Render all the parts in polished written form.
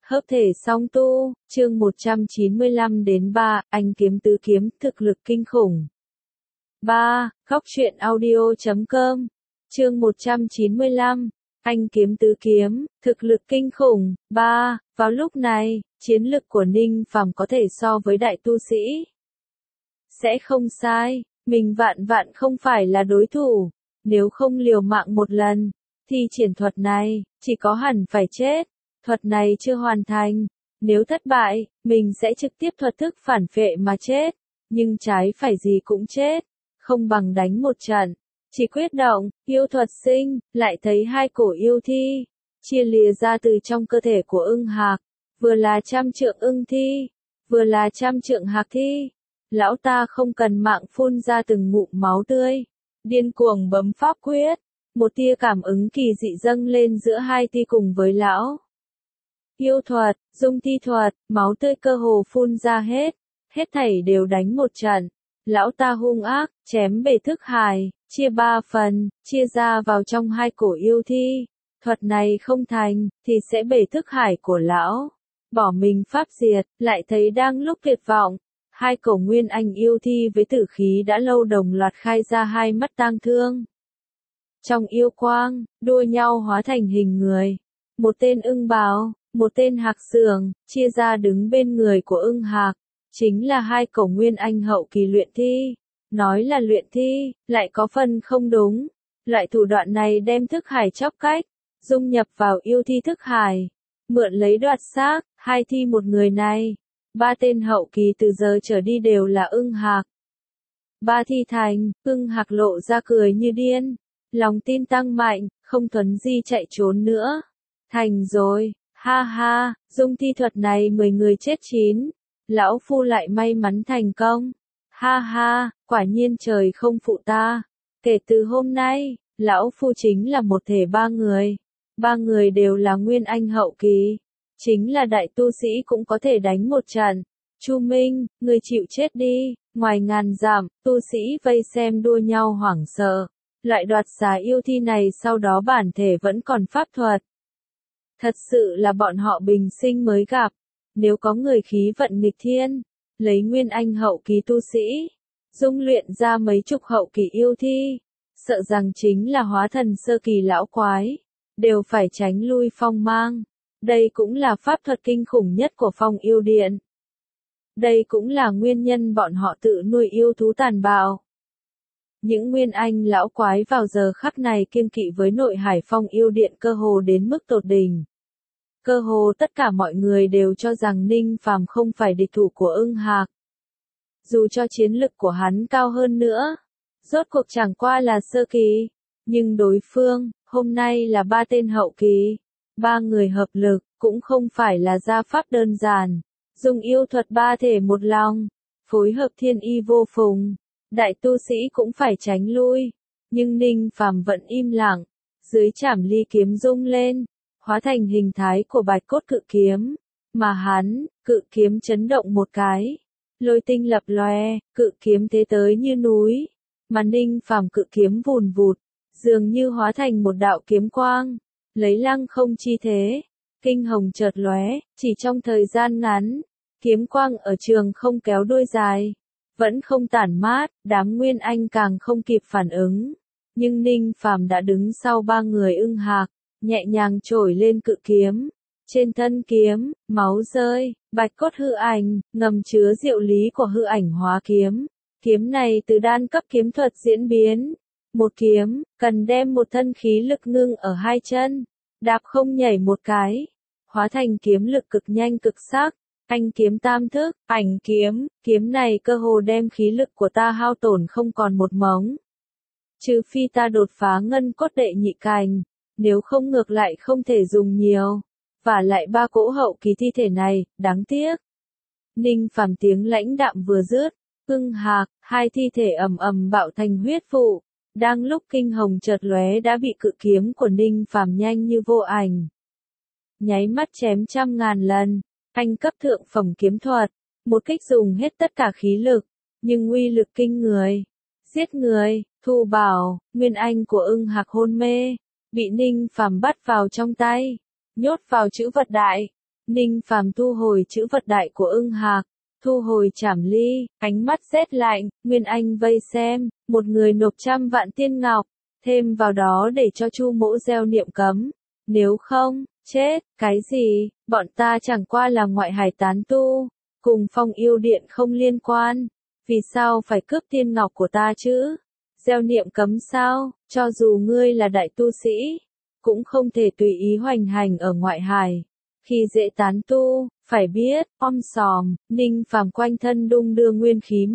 Hợp thể song tu, chương 195 đến 3, anh kiếm tứ kiếm, thực lực kinh khủng. 3. Góc truyện audio.com, chương 195, anh kiếm tứ kiếm, thực lực kinh khủng. 3. Vào lúc này, chiến lực của Ninh Phàm có thể so với đại tu sĩ. Sẽ không sai, mình vạn vạn không phải là đối thủ, nếu không liều mạng một lần, thì triển thuật này, chỉ có hẳn phải chết. Thuật này chưa hoàn thành, nếu thất bại, mình sẽ trực tiếp thuật thức phản phệ mà chết, nhưng trái phải gì cũng chết, không bằng đánh một trận. Chỉ quyết động, yêu thuật sinh, lại thấy hai cổ yêu thi, chia lìa ra từ trong cơ thể của ưng hạc, vừa là trăm trượng ưng thi, vừa là trăm trượng hạc thi. Lão ta không cần mạng phun ra từng ngụm máu tươi, điên cuồng bấm pháp quyết, một tia cảm ứng kỳ dị dâng lên giữa hai thi cùng với lão. Yêu thuật, dung thi thuật, máu tươi cơ hồ phun ra hết thảy đều đánh một trận. Lão ta hung ác, chém bể thức hải, chia ba phần, chia ra vào trong hai cổ yêu thi. Thuật này không thành, thì sẽ bể thức hải của lão. Bỏ mình pháp diệt, lại thấy đang lúc tuyệt vọng. Hai cổ nguyên anh yêu thi với tử khí đã lâu đồng loạt khai ra hai mắt tang thương. Trong yêu quang, đua nhau hóa thành hình người. Một tên ưng bào, một tên hạc sườn, chia ra đứng bên người của ưng hạc. Chính là hai cổ nguyên anh hậu kỳ luyện thi. Nói là luyện thi, lại có phần không đúng. Loại thủ đoạn này đem thức hải chóc cách, dung nhập vào yêu thi thức hải. Mượn lấy đoạt xác, hai thi một người này. Ba tên hậu kỳ từ giờ trở đi đều là ưng hạc. Ba thi thành, ưng hạc lộ ra cười như điên. Lòng tin tăng mạnh, không thuấn di chạy trốn nữa. Thành rồi, ha ha, dung thi thuật này 10 người chết 9. Lão phu lại may mắn thành công. Ha ha, quả nhiên trời không phụ ta. Kể từ hôm nay, lão phu chính là một thể ba người. Ba người đều là nguyên anh hậu kỳ. Chính là đại tu sĩ cũng có thể đánh một trận. Chu Minh, người chịu chết đi. Ngoài ngàn dặm, tu sĩ vây xem đua nhau hoảng sợ. Loại đoạt xá yêu thi này sau đó bản thể vẫn còn pháp thuật. Thật sự là bọn họ bình sinh mới gặp. Nếu có người khí vận nghịch thiên, lấy nguyên anh hậu kỳ tu sĩ, dung luyện ra mấy chục hậu kỳ yêu thi, sợ rằng chính là hóa thần sơ kỳ lão quái, đều phải tránh lui phong mang. Đây cũng là pháp thuật kinh khủng nhất của phong yêu điện. Đây cũng là nguyên nhân bọn họ tự nuôi yêu thú tàn bạo. Những nguyên anh lão quái vào giờ khắc này kiêng kỵ với nội hải phong yêu điện cơ hồ đến mức tột đỉnh. Cơ hồ tất cả mọi người đều cho rằng Ninh Phàm không phải địch thủ của ưng hạc. Dù cho chiến lực của hắn cao hơn nữa, rốt cuộc chẳng qua là sơ kỳ, nhưng đối phương, hôm nay là ba tên hậu kỳ. Ba người hợp lực, cũng không phải là gia pháp đơn giản. Dùng yêu thuật ba thể một lòng, phối hợp thiên y vô phùng. Đại tu sĩ cũng phải tránh lui. Nhưng Ninh Phàm vẫn im lặng, dưới chảm ly kiếm rung lên, hóa thành hình thái của bạch cốt cự kiếm. Mà hắn, cự kiếm chấn động một cái. Lôi tinh lập lòe, cự kiếm thế tới như núi. Mà Ninh Phàm cự kiếm vùn vụt, dường như hóa thành một đạo kiếm quang. Lấy lăng không chi thế, kinh hồng chợt lóe, chỉ trong thời gian ngắn, kiếm quang ở trường không kéo đuôi dài, vẫn không tản mát, đám nguyên anh càng không kịp phản ứng. Nhưng Ninh Phàm đã đứng sau ba người ưng hạc, nhẹ nhàng trổi lên cự kiếm. Trên thân kiếm, máu rơi, bạch cốt hư ảnh, ngầm chứa diệu lý của hư ảnh hóa kiếm. Kiếm này từ đan cấp kiếm thuật diễn biến. Một kiếm, cần đem một thân khí lực ngưng ở hai chân, đạp không nhảy một cái, hóa thành kiếm lực cực nhanh cực sắc. Anh kiếm tam thức, ảnh kiếm, kiếm này cơ hồ đem khí lực của ta hao tổn không còn một mống. Trừ phi ta đột phá ngân cốt đệ nhị cành, nếu không ngược lại không thể dùng nhiều. Và lại ba cỗ hậu kỳ thi thể này, đáng tiếc. Ninh Phàm tiếng lãnh đạm vừa dứt, ưng hạc, hai thi thể ầm ầm bạo thành huyết vụ. Đang lúc kinh hồng chợt lóe đã bị cự kiếm của Ninh Phàm nhanh như vô ảnh. Nháy mắt chém trăm ngàn lần, anh cấp thượng phẩm kiếm thuật, một kích dùng hết tất cả khí lực, nhưng uy lực kinh người. Giết người, thu bảo, nguyên anh của ưng hạc hôn mê, bị Ninh Phàm bắt vào trong tay, nhốt vào trữ vật đại. Ninh Phàm thu hồi chữ vật đại của ưng hạc, thu hồi trảm ly, ánh mắt rét lạnh, Nguyên Anh vây xem, một người nộp 100 vạn tiên ngọc, thêm vào đó để cho Chu Mỗ gieo niệm cấm. Nếu không, chết, cái gì, bọn ta chẳng qua là ngoại hải tán tu, cùng Phong Yêu Điện không liên quan, vì sao phải cướp tiên ngọc của ta chứ? Gieo niệm cấm sao, cho dù ngươi là đại tu sĩ, cũng không thể tùy ý hoành hành ở ngoại hải. Khi dễ tán tu, phải biết, sòm, Ninh Phàm quanh thân đung đưa nguyên khí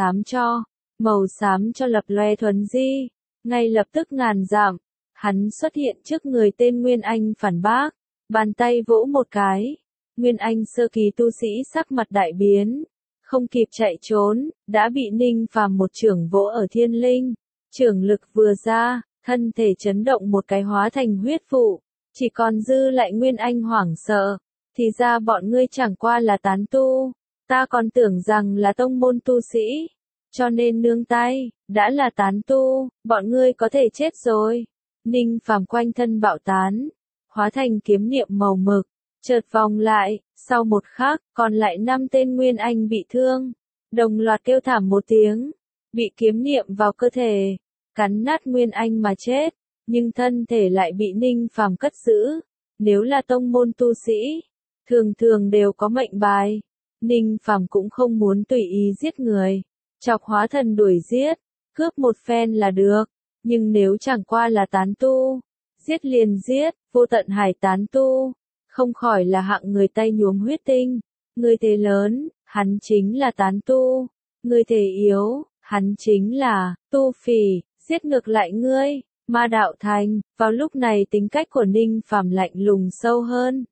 màu xám cho lập loe thuần di, ngay lập tức ngàn dặm, hắn xuất hiện trước người tên Nguyên Anh phản bác, bàn tay vỗ một cái, Nguyên Anh sơ kỳ tu sĩ sắc mặt đại biến, không kịp chạy trốn, đã bị Ninh Phàm một chưởng vỗ ở thiên linh, chưởng lực vừa ra, thân thể chấn động một cái hóa thành huyết vụ. Chỉ còn dư lại Nguyên Anh hoảng sợ, thì ra bọn ngươi chẳng qua là tán tu, ta còn tưởng rằng là tông môn tu sĩ, cho nên nương tay, đã là tán tu, bọn ngươi có thể chết rồi. Ninh Phàm quanh thân bạo tán, hóa thành kiếm niệm màu mực, chợt vòng lại, sau một khắc, còn lại 5 tên Nguyên Anh bị thương, đồng loạt kêu thảm một tiếng, bị kiếm niệm vào cơ thể, cắn nát Nguyên Anh mà chết. Nhưng thân thể lại bị Ninh Phàm cất giữ. Nếu là tông môn tu sĩ, thường thường đều có mệnh bài. Ninh Phàm cũng không muốn tùy ý giết người, chọc hóa thần đuổi giết, cướp một phen là được. Nhưng nếu chẳng qua là tán tu, giết liền giết, vô tận hải tán tu, không khỏi là hạng người tay nhuốm huyết tinh. Người thể lớn, hắn chính là tán tu. Người thể yếu, hắn chính là tu phỉ, giết ngược lại ngươi. Ma đạo thành, vào lúc này tính cách của Ninh Phàm lạnh lùng sâu hơn.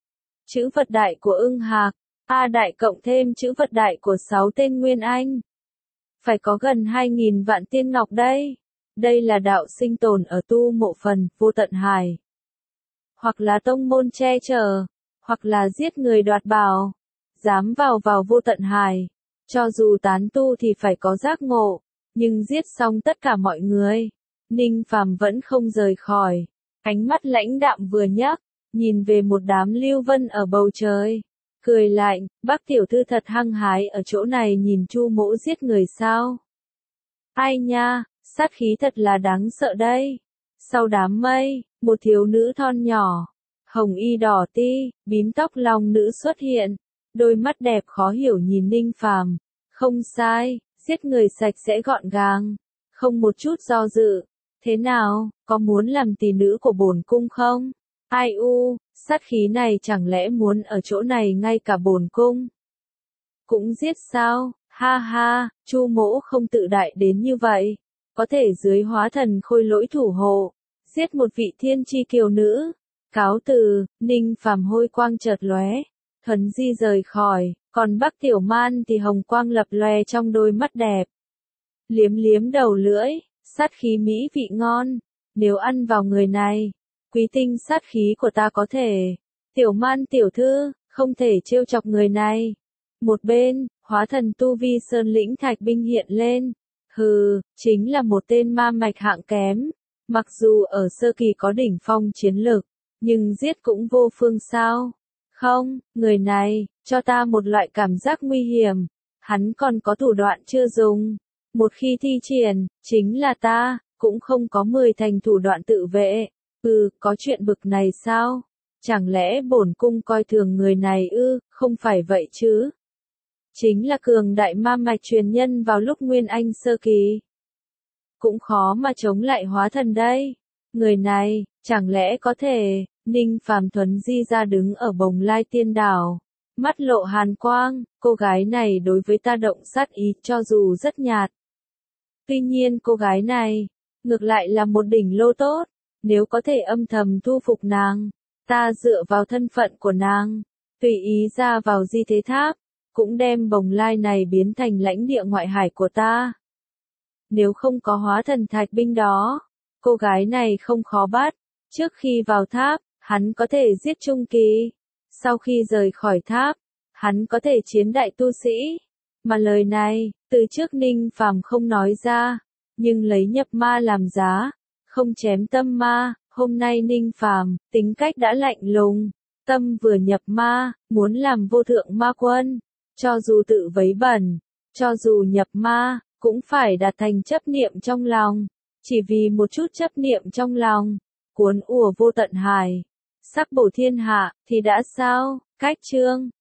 Chữ vật đại của ưng hạc, A đại cộng thêm chữ vật đại của 6 tên Nguyên Anh. Phải có gần 2.000 vạn tiên ngọc đây. Đây là đạo sinh tồn ở tu mộ phần, vô tận hải. Hoặc là tông môn che chở, hoặc là giết người đoạt bảo. Dám vào vô tận hải. Cho dù tán tu thì phải có giác ngộ, nhưng giết xong tất cả mọi người. Ninh Phàm vẫn không rời khỏi, ánh mắt lãnh đạm vừa nhấc, nhìn về một đám lưu vân ở bầu trời, cười lạnh, bác tiểu thư thật hăng hái ở chỗ này nhìn Chu Mỗ giết người sao? Ai nha, sát khí thật là đáng sợ đây. Sau đám mây, một thiếu nữ thon nhỏ, hồng y đỏ ti, bím tóc long nữ xuất hiện, đôi mắt đẹp khó hiểu nhìn Ninh Phàm, không sai, giết người sạch sẽ gọn gàng, không một chút do dự. Thế nào, có muốn làm tỷ nữ của bổn cung không? Ai u, sát khí này chẳng lẽ muốn ở chỗ này ngay cả bổn cung? Cũng giết sao? Ha ha, Chu Mỗ không tự đại đến như vậy. Có thể dưới hóa thần khôi lỗi thủ hộ, giết một vị thiên chi kiều nữ. Cáo từ, Ninh Phàm hôi quang chợt lóe, thuấn di rời khỏi, còn Bắc Tiểu Man thì hồng quang lập lòe trong đôi mắt đẹp. Liếm liếm đầu lưỡi. Sát khí mỹ vị ngon, nếu ăn vào người này, quý tinh sát khí của ta có thể. Tiểu Man tiểu thư, không thể trêu chọc người này. Một bên, hóa thần tu vi Sơn Lĩnh Thạch binh hiện lên. Hừ, chính là một tên ma mạch hạng kém. Mặc dù ở sơ kỳ có đỉnh phong chiến lực, nhưng giết cũng vô phương sao. Không, người này, cho ta một loại cảm giác nguy hiểm. Hắn còn có thủ đoạn chưa dùng. Một khi thi triển, chính là ta, cũng không có 10 thành thủ đoạn tự vệ. Có chuyện bực này sao? Chẳng lẽ bổn cung coi thường người này ư? Không phải vậy chứ. Chính là cường đại ma mạch truyền nhân vào lúc Nguyên Anh sơ kỳ. Cũng khó mà chống lại hóa thần đây. Người này, chẳng lẽ có thể, Ninh Phàm thuấn di ra đứng ở bồng lai tiên đảo. Mắt lộ hàn quang, cô gái này đối với ta động sát ý cho dù rất nhạt. Tuy nhiên cô gái này, ngược lại là một đỉnh lô tốt, nếu có thể âm thầm thu phục nàng, ta dựa vào thân phận của nàng, tùy ý ra vào di thế tháp, cũng đem bồng lai này biến thành lãnh địa ngoại hải của ta. Nếu không có hóa thần thạch binh đó, cô gái này không khó bắt, trước khi vào tháp, hắn có thể giết trung kỳ, sau khi rời khỏi tháp, hắn có thể chiến đại tu sĩ. Mà lời này, từ trước Ninh Phàm không nói ra, nhưng lấy nhập ma làm giá, không chém tâm ma, hôm nay Ninh Phàm tính cách đã lạnh lùng, Tâm vừa nhập ma, muốn làm vô thượng ma quân. Cho dù tự vấy bẩn, cho dù nhập ma, cũng phải đạt thành chấp niệm trong lòng. Chỉ vì một chút chấp niệm trong lòng, cuốn ùa vô tận hải, sắc bổ thiên hạ, thì đã sao? Cách chương